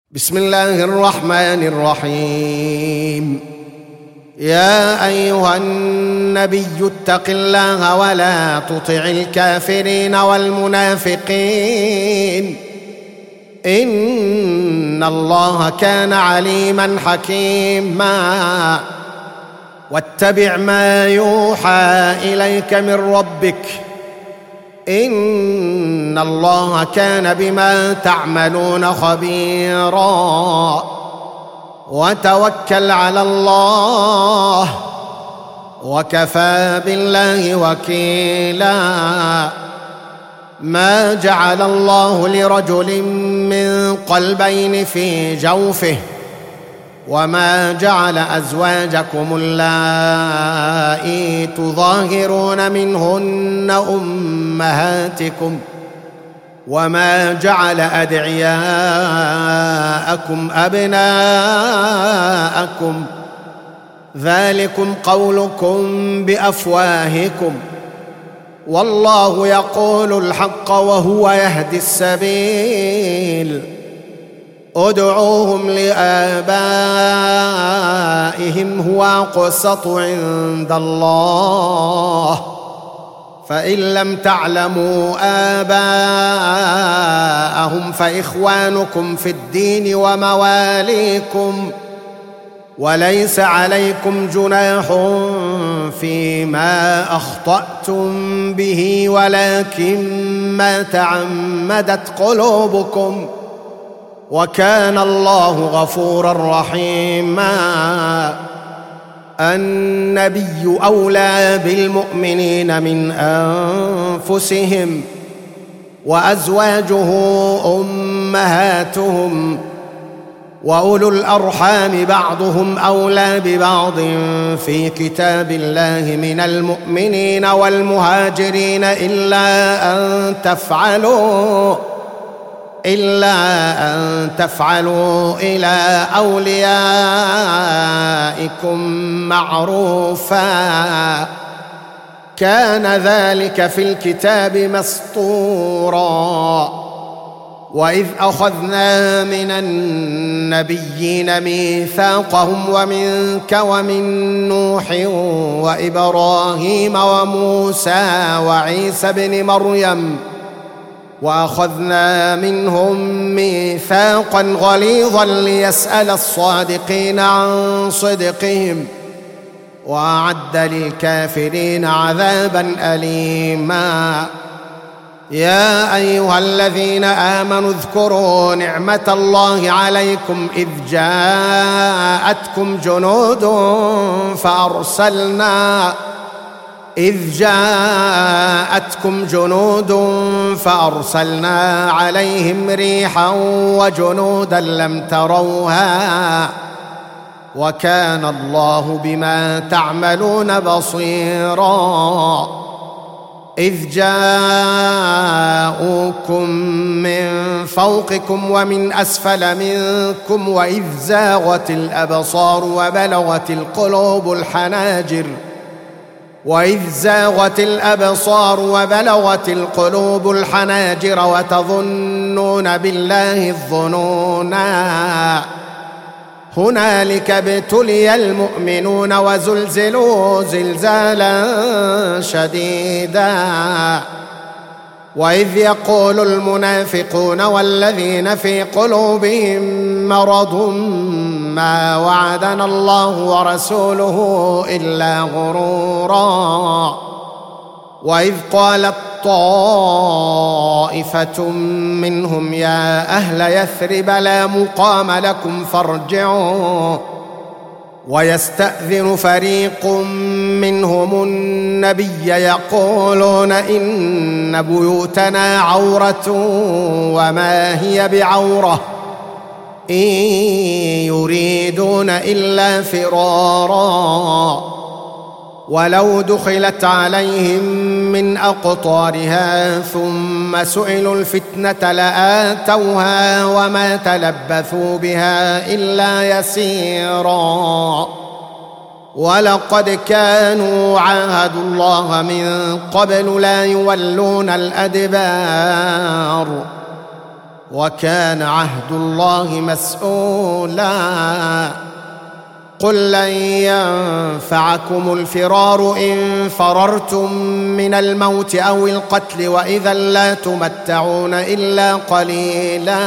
بسم الله الرحمن الرحيم. يا أيها النبي اتق الله ولا تطع الكافرين والمنافقين إن الله كان عليما حكيما. واتبع ما يوحى إليك من ربك إن الله كان بما تعملون خبيرا. وتوكل على الله وكفى بالله وكيلا. ما جعل الله لرجل من قلبين في جوفه وما جعل أزواجكم اللائي تظاهرون منهن أمهاتكم وما جعل أدعياءكم أبناءكم ذلكم قولكم بأفواهكم والله يقول الحق وهو يهدي السبيل. ادعوهم لآبائهم هو أقسط عند الله فإن لم تعلموا آباءهم فإخوانكم في الدين ومواليكم وليس عليكم جناح فيما أخطأتم به ولكن ما تعمدت قلوبكم وكان الله غفورا رحيما. النبي أولى بالمؤمنين من أنفسهم وأزواجه أمهاتهم وأولو الأرحام بعضهم أولى ببعض في كتاب الله من المؤمنين والمهاجرين إلا أن تفعلوا إلى أوليائكم معروفا كان ذلك في الكتاب مسطورا. وإذ أخذنا من النبيين ميثاقهم ومنك ومن نوح وإبراهيم وموسى وعيسى بن مريم وأخذنا منهم ميثاقا غليظا ليسأل الصادقين عن صدقهم وأعد للكافرين عذابا أليما. يا أيها الذين آمنوا اذكروا نعمة الله عليكم إذ جاءتكم جنود فأرسلنا عليهم ريحا وجنودا لم تروها وكان الله بما تعملون بصيرا. إذ جاءوكم من فوقكم ومن أسفل منكم وإذ زاغت الأبصار وبلغت القلوب الحناجر وتظنون بالله الظنونا. هنالك ابتلي المؤمنون وزلزلوا زلزالا شديدا. وإذ يقول المنافقون والذين في قلوبهم مرض ما وعدنا الله ورسوله إلا غرورا. وإذ قالت طائفة منهم يا أهل يثرب لا مقام لكم فارجعوا ويستأذن فريق منهم النبي يقولون إن بيوتنا عورة وما هي بعورة إن يريدون إلا فرارا. ولو دخلت عليهم من أقطارها ثم سئلوا الفتنة لآتوها وما تلبثوا بها إلا يسيرا. ولقد كانوا عاهدوا الله من قبل لا يولون الأدبار وكان عهد الله مسؤولا. قل لن ينفعكم الفرار إن فررتم من الموت أو القتل وإذا لا تمتعون إلا قليلا.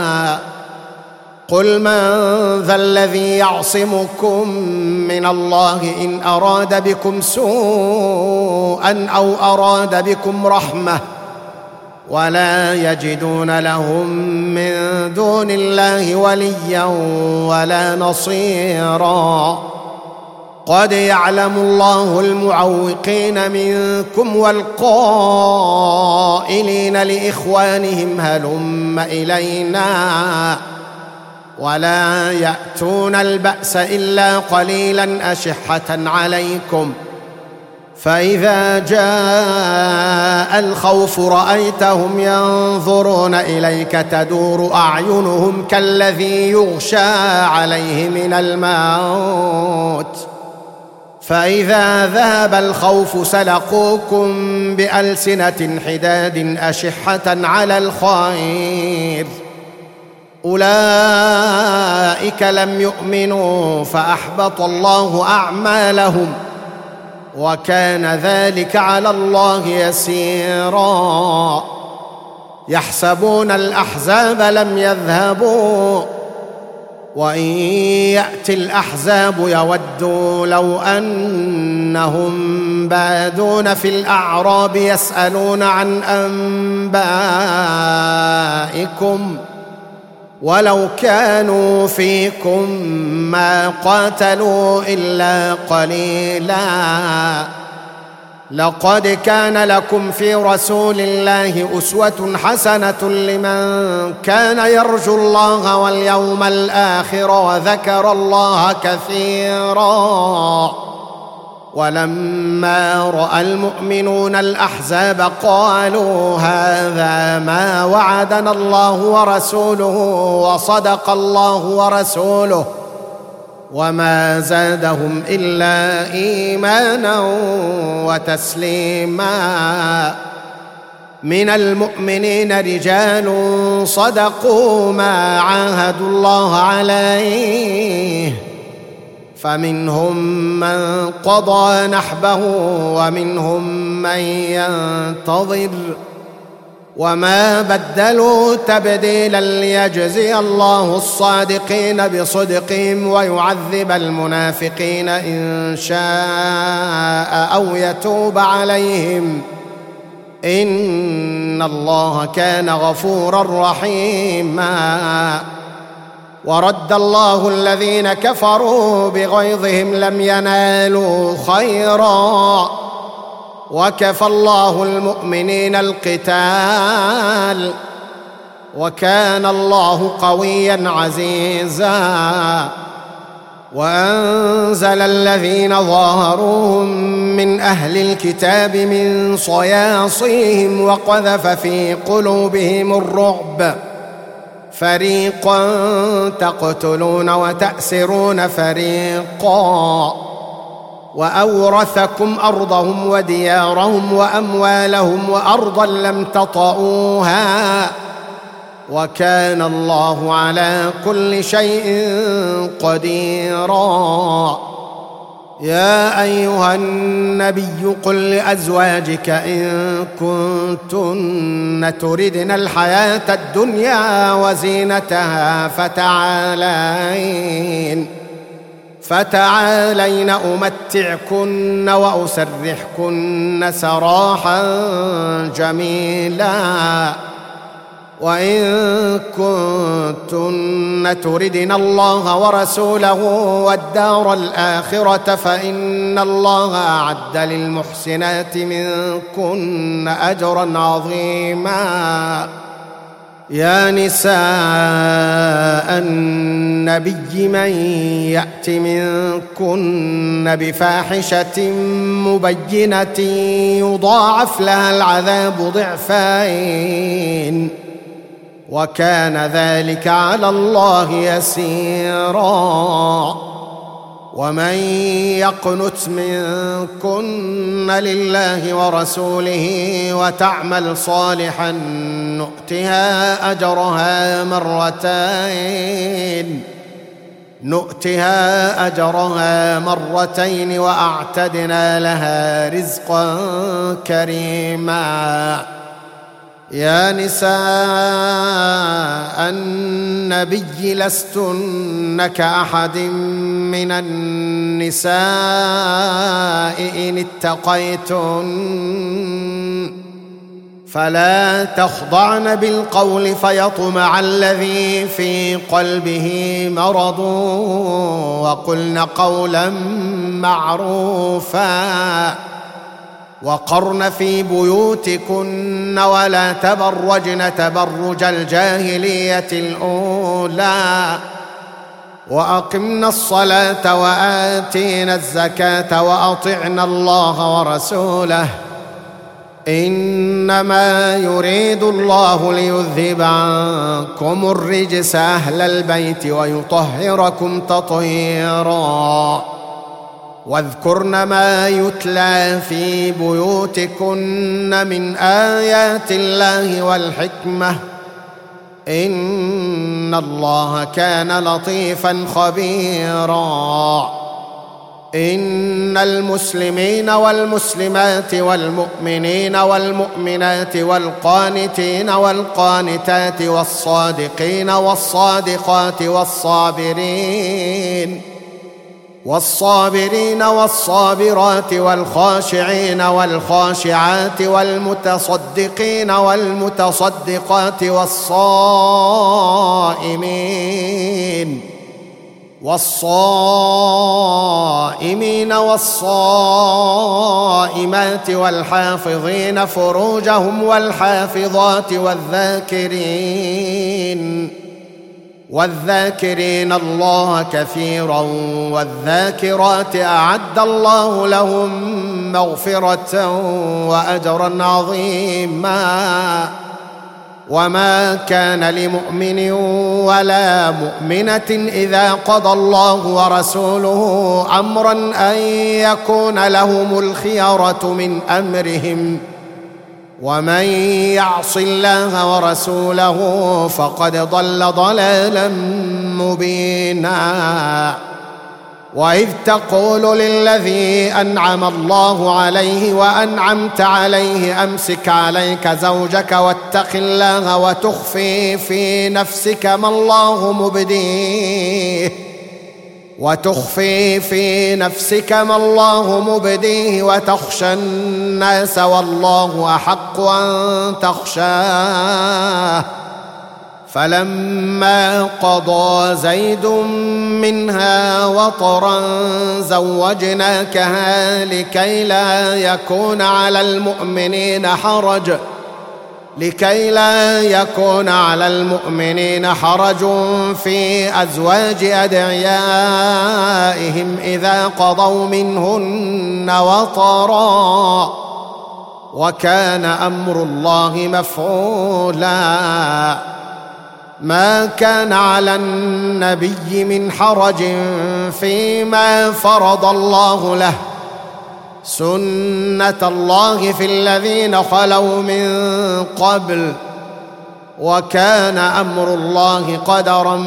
قل من ذا الذي يعصمكم من الله إن أراد بكم سوءا أو أراد بكم رحمة ولا يجدون لهم من دون الله وليا ولا نصيرا. قد يعلم الله المعوقين منكم والقائلين لإخوانهم هلم إلينا ولا يأتون البأس إلا قليلا أشحة عليكم. فإذا جاء الخوف رأيتهم ينظرون إليك تدور أعينهم كالذي يغشى عليه من الموت فإذا ذهب الخوف سلقوكم بألسنة حداد أشحة على الخير. أولئك لم يؤمنوا فأحبط الله أعمالهم وكان ذلك على الله يسيرا. يحسبون الأحزاب لم يذهبوا وإن يأتي الأحزاب يودوا لو أنهم بادون في الأعراب يسألون عن أنبائكم ولو كانوا فيكم ما قاتلوا إلا قليلا. لقد كان لكم في رسول الله أسوة حسنة لمن كان يرجو الله واليوم الآخر وذكر الله كثيرا. ولما رأى المؤمنون الأحزاب قالوا هذا ما وعدنا الله ورسوله وصدق الله ورسوله وما زادهم إلا إيمانا وتسليما. من المؤمنين رجال صدقوا ما عاهدوا الله عليه فمنهم من قضى نحبه ومنهم من ينتظر وما بدلوا تبديلا ليجزي الله الصادقين بصدقهم ويعذب المنافقين إن شاء أو يتوب عليهم إن الله كان غفورا رحيما. ورد الله الذين كفروا بغيظهم لم ينالوا خيرا وكفى الله المؤمنين القتال وكان الله قويا عزيزا. وأنزل الذين ظاهروهم من أهل الكتاب من صياصيهم وقذف في قلوبهم الرعب فريقا تقتلون وتأسرون فريقا وأورثكم أرضهم وديارهم وأموالهم وأرضا لم تطئوها وكان الله على كل شيء قديرا. يا أيها النبي قل لأزواجك إن كنتن تردن الحياة الدنيا وزينتها فتعالين أمتعكن وأسرحكن سراحا جميلا. وإن كنتن تردن الله ورسوله والدار الآخرة فإن الله أعد للمحسنات منكن أجرا عظيما. يا نساء النبي من يأت منكن بفاحشة مبينة يضاعف لها العذاب ضعفين وكان ذلك على الله يسيرا. ومن يقنت منكن لله ورسوله وتعمل صالحا نؤتها أجرها مرتين وأعتدنا لها رزقا كريما. يا نساء النبي لستن كأحد من النساء إن اتقيتن فلا تخضعن بالقول فيطمع الذي في قلبه مرض وقلن قولا معروفا وقرن في بيوتكن ولا تبرجن تبرج الجاهلية الأولى وأقمنا الصلاة وآتينا الزكاة وأطعنا الله ورسوله إنما يريد الله ليذهب عنكم الرجس أهل البيت ويطهركم تطهيرا. واذكرن ما يتلى في بيوتكن من آيات الله والحكمة إن الله كان لطيفا خبيرا. إن المسلمين والمسلمات والمؤمنين والمؤمنات والقانتين والقانتات والصادقين والصادقات والصابرين والصابرات والخاشعين والخاشعات والمتصدقين والمتصدقات والصائمين والصائمات والحافظين فروجهم والحافظات والذاكرين الله كثيرا والذاكرات أعد الله لهم مغفرة وأجرا عظيما. وما كان لمؤمن ولا مؤمنة إذا قضى الله ورسوله أمرا أن يكون لهم الخيرة من أمرهم ومن يعص الله ورسوله فقد ضل ضلالا مبينا. وإذ تقول للذي أنعم الله عليه وأنعمت عليه أمسك عليك زوجك واتق الله وتخفي في نفسك ما الله مبديه وتخشى الناس والله أحق أن تخشاه. فلما قضى زيد منها وطرا زوجناكها لكي لا يكون على المؤمنين حرج في أزواج أدعيائهم إذا قضوا منهن وطرا وكان أمر الله مفعولا. ما كان على النبي من حرج فيما فرض الله له سنة الله في الذين خلوا من قبل وكان أمر الله قدرا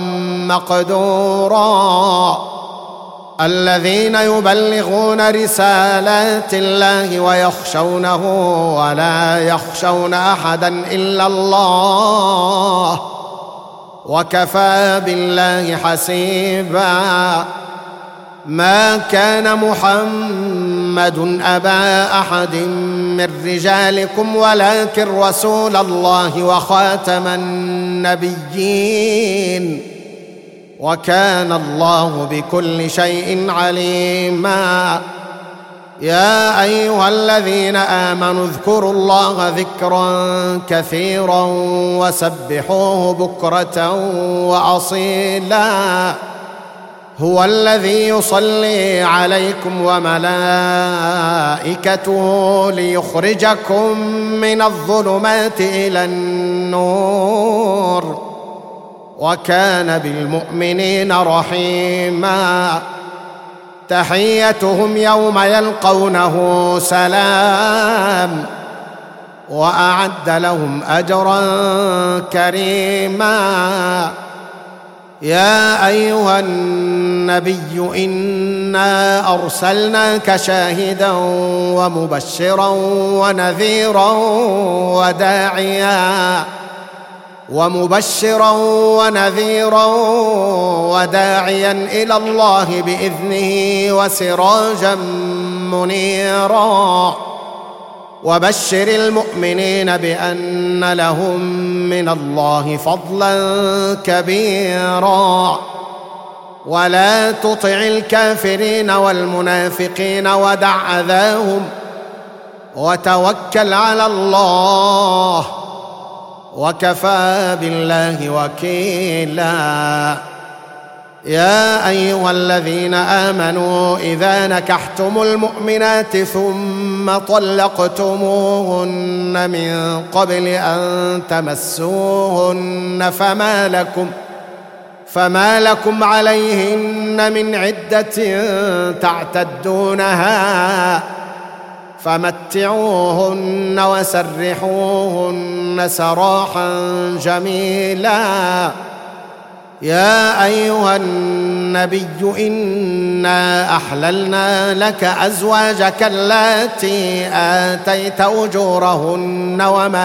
مقدورا. الذين يبلغون رسالات الله ويخشونه ولا يخشون أحدا إلا الله وكفى بالله حسيبا. ما كان محمد أبا أحد من رجالكم ولكن رسول الله وخاتم النبيين وكان الله بكل شيء عليما. يا أيها الذين آمنوا اذكروا الله ذكرا كثيرا وسبحوه بكرة وأصيلا. هو الذي يصلي عليكم وملائكته ليخرجكم من الظلمات إلى النور وكان بالمؤمنين رحيما. تحيتهم يوم يلقونه سلام وأعد لهم أجرا كريما. يا أيها النبي إنا أرسلناك شاهدا ومبشرا ونذيرا وداعيا إلى الله بإذنه وسراجا منيرا. وبشر المؤمنين بأن لهم من الله فضلا كبيرا. ولا تطع الكافرين والمنافقين ودع أذاهم وتوكل على الله وكفى بالله وكيلا. يا أيها الذين آمنوا إذا نكحتم المؤمنات ثم طلقتموهن من قبل أن تمسوهن فما لكم عليهن من عدة تعتدونها فمتعوهن وسرحوهن سراحا جميلا. يا أيها النبي إنا أحللنا لك أزواجك اللاتي آتيت أجورهن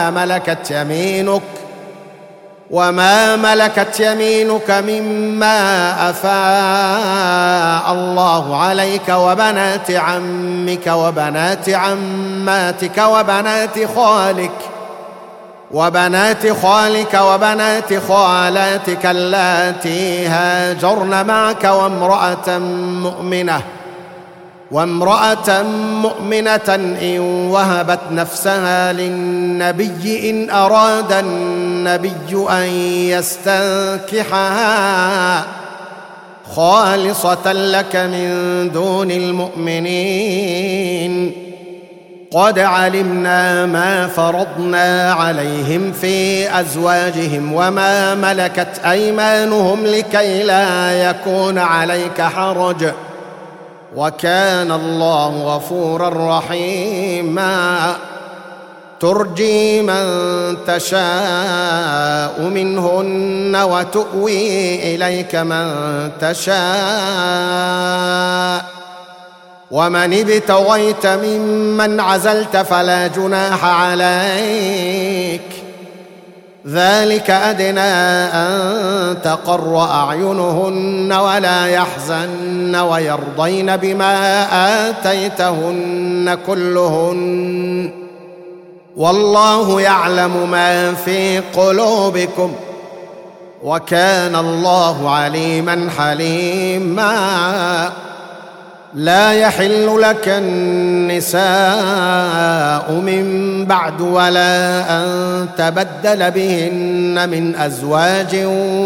وما ملكت يمينك مما أفاء الله عليك وبنات عمك وبنات عماتك وبنات خالك وبنات خالاتك اللاتي هاجرن معك وامرأة مؤمنة إن وهبت نفسها للنبي إن أراد النبي أن يستنكحها خالصة لك من دون المؤمنين. قد علمنا ما فرضنا عليهم في أزواجهم وما ملكت أيمانهم لكي لا يكون عليك حرج وكان الله غفورا رحيما. ترجي من تشاء منهن وتؤوي إليك من تشاء ومن ابتغيت ممن عزلت فلا جناح عليك. ذلك أدنى أن تقر أعينهن ولا يحزن ويرضين بما آتيتهن كلهن والله يعلم ما في قلوبكم وكان الله عليما حليما. لا يحل لك النساء من بعد ولا أن تبدل بهن من أزواج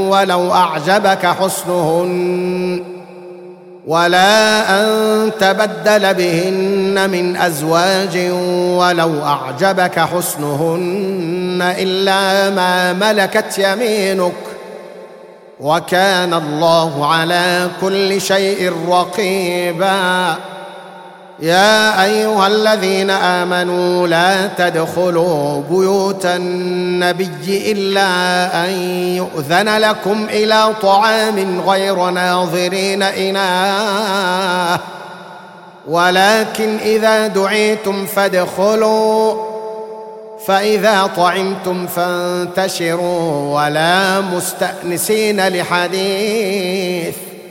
ولو أعجبك حسنهن إلا ما ملكت يمينك وكان الله على كل شيء رقيبا. يا أيها الذين آمنوا لا تدخلوا بيوت النبي إلا أن يؤذن لكم إلى طعام غير ناظرين إناه ولكن إذا دعيتم فادخلوا فإذا طعمتم فانتشروا ولا مستأنسين لحديث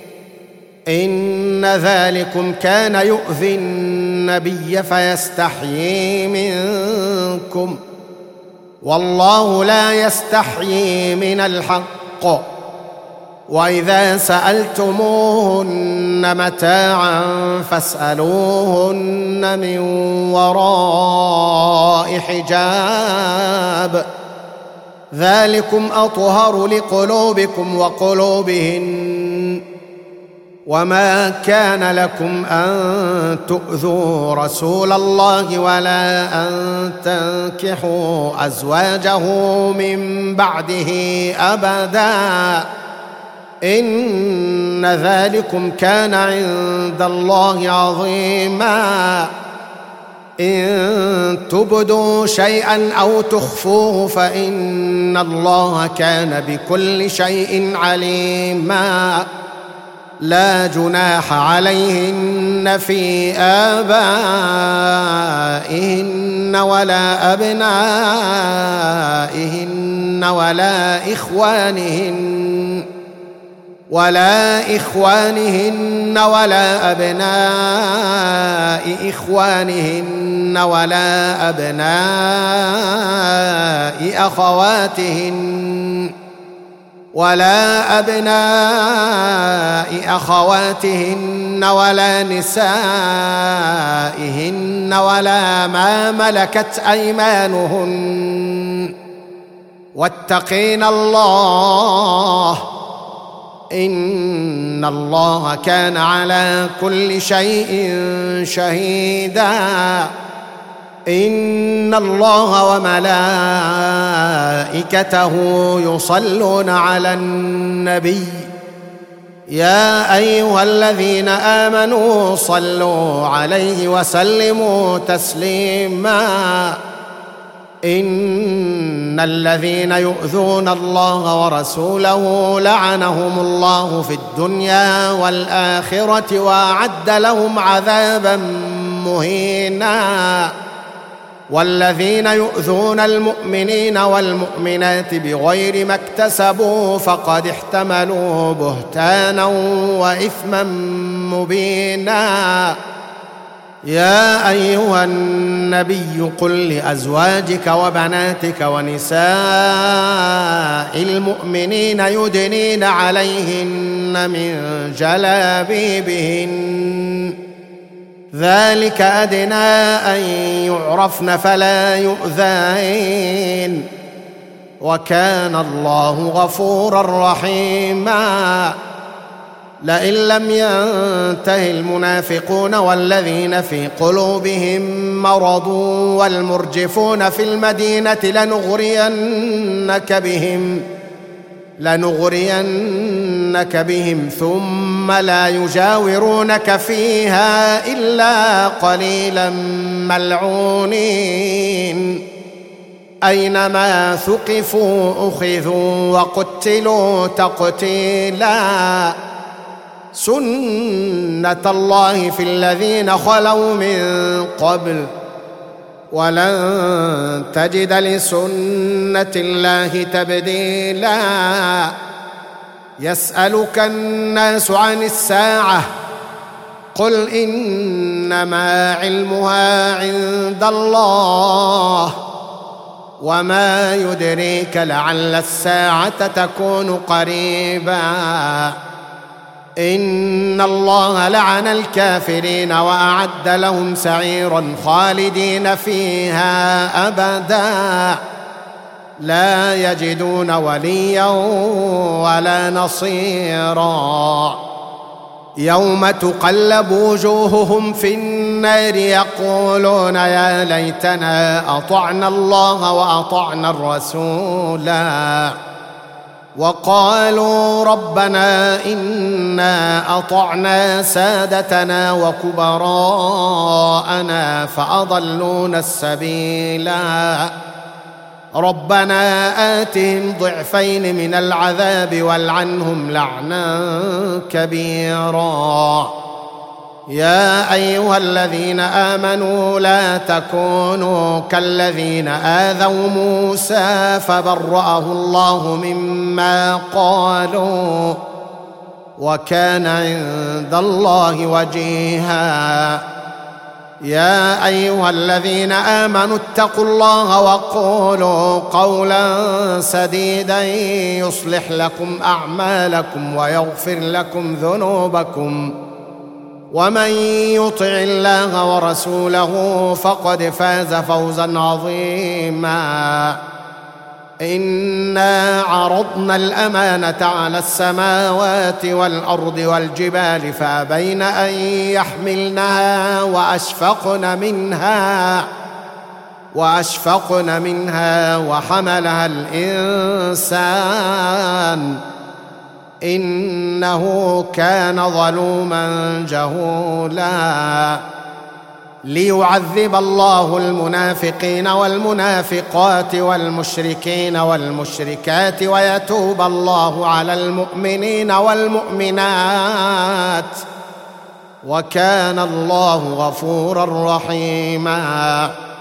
إن ذلكم كان يؤذي النبي فيستحيي منكم والله لا يستحيي من الحق. وإذا سألتموهن متاعا فاسألوهن من وراء حجاب ذلكم أطهر لقلوبكم وقلوبهن. وما كان لكم أن تؤذوا رسول الله ولا أن تنكحوا أزواجه من بعده أبدا إن إن ذلكم كان عند الله عظيما إن تبدوا شيئا أو تخفوه فإن الله كان بكل شيء عليما لا جناح عليهن في آبائهن ولا أبنائهن ولا إخوانهن ولا أبناء إخوانهن ولا أبناء أخواتهن ولا نسائهن ولا ما ملكت أيمانهن واتقين الله إن الله كان على كل شيء شهيدا إن الله وملائكته يصلون على النبي يا أيها الذين آمنوا صلوا عليه وسلموا تسليما إن الذين يؤذون الله ورسوله لعنهم الله في الدنيا والآخرة وأعد لهم عذابا مهينا والذين يؤذون المؤمنين والمؤمنات بغير ما اكتسبوا فقد احتملوا بهتانا وإثما مبينا يا أيها النبي قل لأزواجك وبناتك ونساء المؤمنين يدنين عليهن من جلابيبهن ذلك أدنى أن يعرفن فلا يؤذين وكان الله غفورا رحيما لئن لم ينته المنافقون والذين في قلوبهم مرض والمرجفون في المدينة لنغرينك بهم ثم لا يجاورونك فيها إلا قليلا ملعونين أينما ثقفوا أخذوا وقتلوا تقتيلا سنة الله في الذين خلوا من قبل ولن تجد لسنة الله تبديلا يسألك الناس عن الساعة قل إنما علمها عند الله وما يدريك لعل الساعة تكون قريبا إن الله لعن الكافرين وأعد لهم سعيرا خالدين فيها أبدا لا يجدون وليا ولا نصيرا يوم تقلب وجوههم في النار يقولون يا ليتنا أطعنا الله وأطعنا الرسولا وقالوا ربنا إنا أطعنا سادتنا وكبراءنا فأضلونا السبيلا ربنا آتهم ضعفين من العذاب والعنهم لعنا كبيرا يا أيها الذين آمنوا لا تكونوا كالذين آذوا موسى فبرأه الله مما قالوا وكان عند الله وجيها يا أيها الذين آمنوا اتقوا الله وقولوا قولا سديدا يصلح لكم أعمالكم ويغفر لكم ذنوبكم ومن يطع الله ورسوله فقد فاز فوزا عظيما إنا عرضنا الأمانة على السماوات والأرض والجبال فأبين أن يحملنها وأشفقن منها وحملها الإنسان إنه كان ظلوما جهولا. ليعذب الله المنافقين والمنافقات والمشركين والمشركات ويتوب الله على المؤمنين والمؤمنات وكان الله غفورا رحيما.